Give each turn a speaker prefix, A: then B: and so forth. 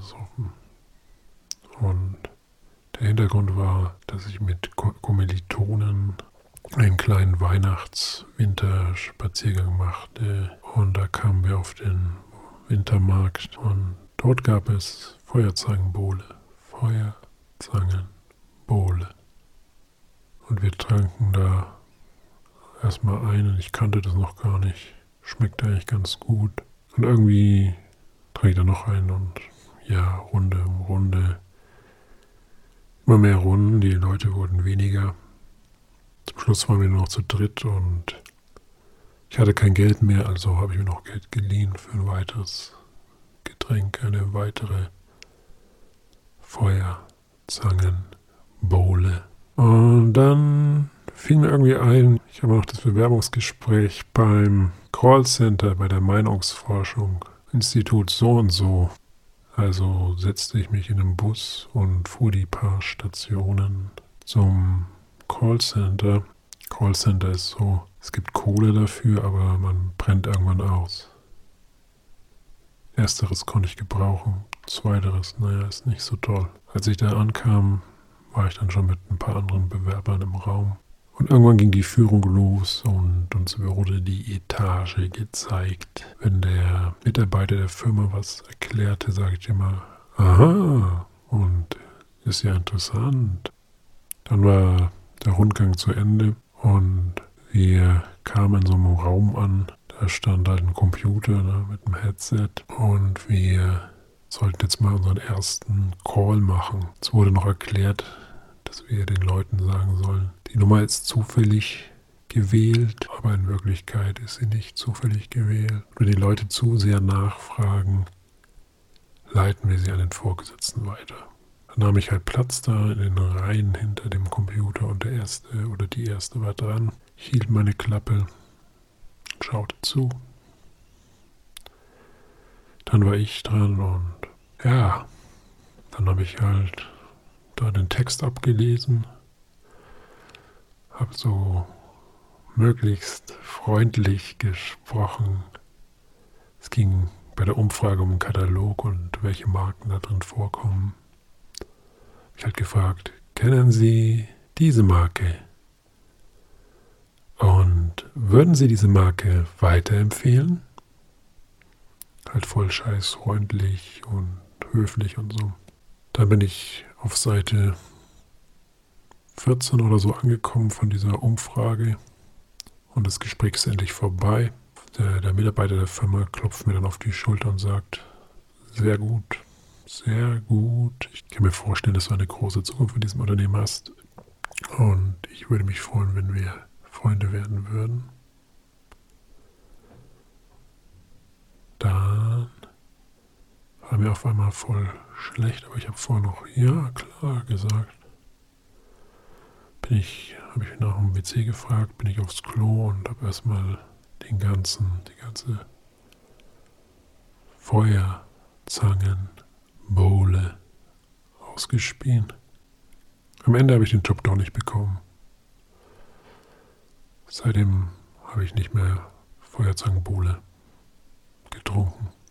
A: besoffen. Und der Hintergrund war, dass ich mit Kommilitonen einen kleinen Weihnachts-Winterspaziergang machte. Und da kamen wir auf den Wintermarkt und dort gab es Feuerzangenbowle. Feuerzangenbowle. Und wir tranken da erstmal ein und ich kannte das noch gar nicht. Schmeckte eigentlich ganz gut. Und irgendwie trank ich da noch ein und ja, Runde um Runde. Immer mehr Runden, die Leute wurden weniger. Zum Schluss waren wir nur noch zu dritt und ich hatte kein Geld mehr, also habe ich mir noch Geld geliehen für ein weiteres Getränk, eine weitere Feuerzangenbowle. Und dann fiel mir irgendwie ein, ich habe noch das Bewerbungsgespräch beim Callcenter bei der Meinungsforschung, Institut so und so. Also setzte ich mich in den Bus und fuhr die paar Stationen zum Callcenter. Callcenter ist so, es gibt Kohle dafür, aber man brennt irgendwann aus. Ersteres konnte ich gebrauchen, zweiteres, naja, ist nicht so toll. Als ich da ankam, war ich dann schon mit ein paar anderen Bewerbern im Raum. Und irgendwann ging die Führung los und uns wurde die Etage gezeigt. Wenn der Mitarbeiter der Firma was erklärte, sage ich immer, aha, und ist ja interessant. Dann war der Rundgang zu Ende und wir kamen in so einem Raum an. Da stand halt ein Computer mit einem Headset und wir sollten jetzt mal unseren ersten Call machen. Es wurde noch erklärt, dass wir den Leuten sagen sollen, die Nummer ist zufällig gewählt, aber in Wirklichkeit ist sie nicht zufällig gewählt. Wenn die Leute zu sehr nachfragen, leiten wir sie an den Vorgesetzten weiter. Dann nahm ich halt Platz da in den Reihen hinter dem Computer und der Erste oder die Erste war dran. Ich hielt meine Klappe, schaute zu. Dann war ich dran und ja, dann habe ich halt da den Text abgelesen, habe so möglichst freundlich gesprochen. Es ging bei der Umfrage um einen Katalog und welche Marken da drin vorkommen. Ich habe halt gefragt, kennen Sie diese Marke? Und würden Sie diese Marke weiterempfehlen? Halt voll scheiß freundlich und höflich und so. Dann bin ich auf Seite 14 oder so angekommen von dieser Umfrage und das Gespräch ist endlich vorbei. Der Mitarbeiter der Firma klopft mir dann auf die Schulter und sagt, sehr gut, sehr gut. Ich kann mir vorstellen, dass du eine große Zukunft in diesem Unternehmen hast und ich würde mich freuen, wenn wir Freunde werden würden. Dann war mir auf einmal voll schlecht, aber ich habe vorher noch ja klar gesagt. Habe ich nach dem WC gefragt, bin ich aufs Klo und habe erstmal die ganze Feuerzangenbowle ausgespien. Am Ende habe ich den Job doch nicht bekommen. Seitdem habe ich nicht mehr Feuerzangenbowle getrunken.